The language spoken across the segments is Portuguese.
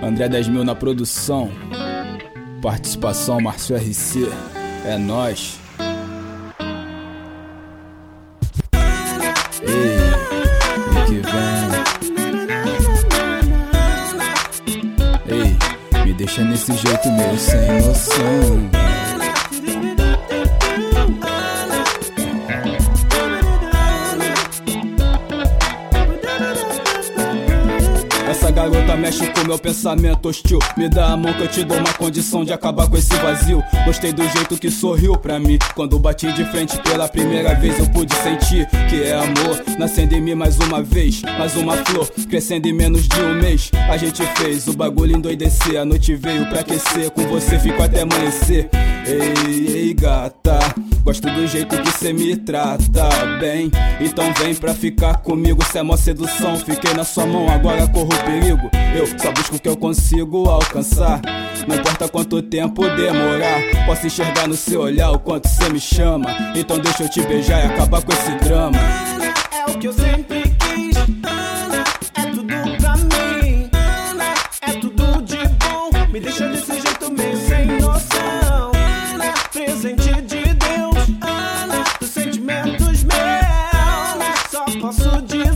André 10.000 na produção. Participação Márcio RC. É nóis. Ei, vem que vem. Ei, me deixa nesse jeito meio sem noção. Essa garota mexe com meu pensamento hostil. Me dá a mão que eu te dou uma condição de acabar com esse vazio. Gostei do jeito que sorriu pra mim. Quando bati de frente pela primeira vez, eu pude sentir que é amor nascendo em mim mais uma vez. Mais uma flor, crescendo em menos de um mês. A gente fez o bagulho endoidecer. A noite veio pra aquecer, com você fico até amanhecer. Ei, gata, gosto do jeito que cê me trata bem. Então vem pra ficar comigo, cê é mó sedução. Fiquei na sua mão, agora corro perigo. Eu só busco o que eu consigo alcançar. Não importa quanto tempo demorar, posso enxergar no seu olhar o quanto cê me chama. Então deixa eu te beijar e acabar com esse drama. É o que eu sempre quis, é tudo pra mim, é tudo de bom. Me deixa desse jeito meio sem noção. Presente de Deus, dos sentimentos meus. Só posso dizer,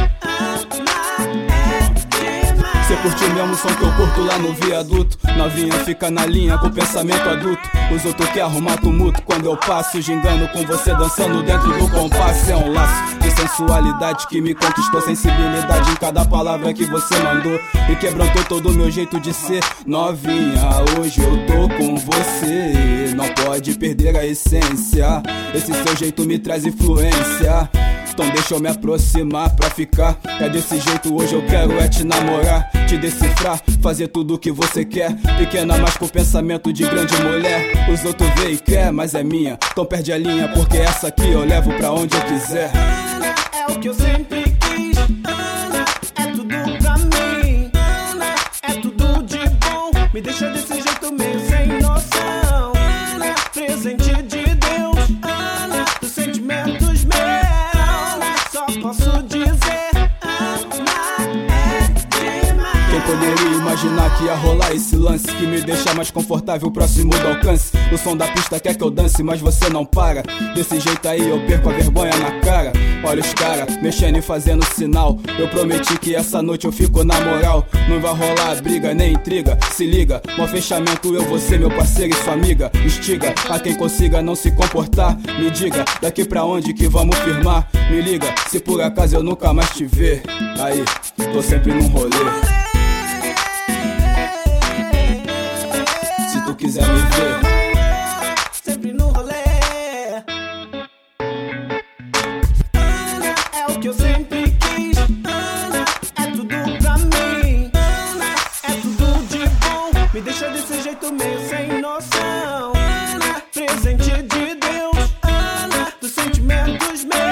cê curtiu mesmo o som que eu curto lá no viaduto. Novinha fica na linha com pensamento adulto. Os outros querem arrumar tumulto quando eu passo, gingando com você, dançando dentro do compasso. É um laço de sensualidade que me conquistou. Sensibilidade em cada palavra que você mandou e quebrantou todo o meu jeito de ser. Novinha, hoje eu tô com você. Não pode perder a essência. Esse seu jeito me traz influência. Então deixa eu me aproximar pra ficar. É desse jeito hoje eu quero é te namorar, te decifrar, fazer tudo o que você quer. Pequena, mas com pensamento de grande mulher. Os outros vê e quer, mas é minha. Então perde a linha, porque essa aqui eu levo pra onde eu quiser. é o que eu sempre quis, é tudo pra mim, é tudo de bom. Me deixa desse jeito meio sem noção. Presente de Deus, dos sentimentos meus. Só posso dizer, quem poderia imaginar que ia rolar esse lance que me deixa mais confortável, próximo do alcance. O som da pista quer que eu dance, mas você não para. Desse jeito aí eu perco a vergonha na cara. Olha os cara, mexendo e fazendo sinal. Eu prometi que essa noite eu fico na moral. Não vai rolar briga nem intriga, se liga. Bom fechamento, eu, você, meu parceiro e sua amiga. Instiga a quem consiga não se comportar. Me diga, daqui pra onde que vamos firmar. Me liga, se por acaso eu nunca mais te ver. Aí, tô sempre num rolê. Se tu quiser me ver, sempre no rolê. É o que eu sempre quis, é tudo pra mim, é tudo de bom. Me deixa desse jeito meio sem noção. Presente de Deus, dos sentimentos meus.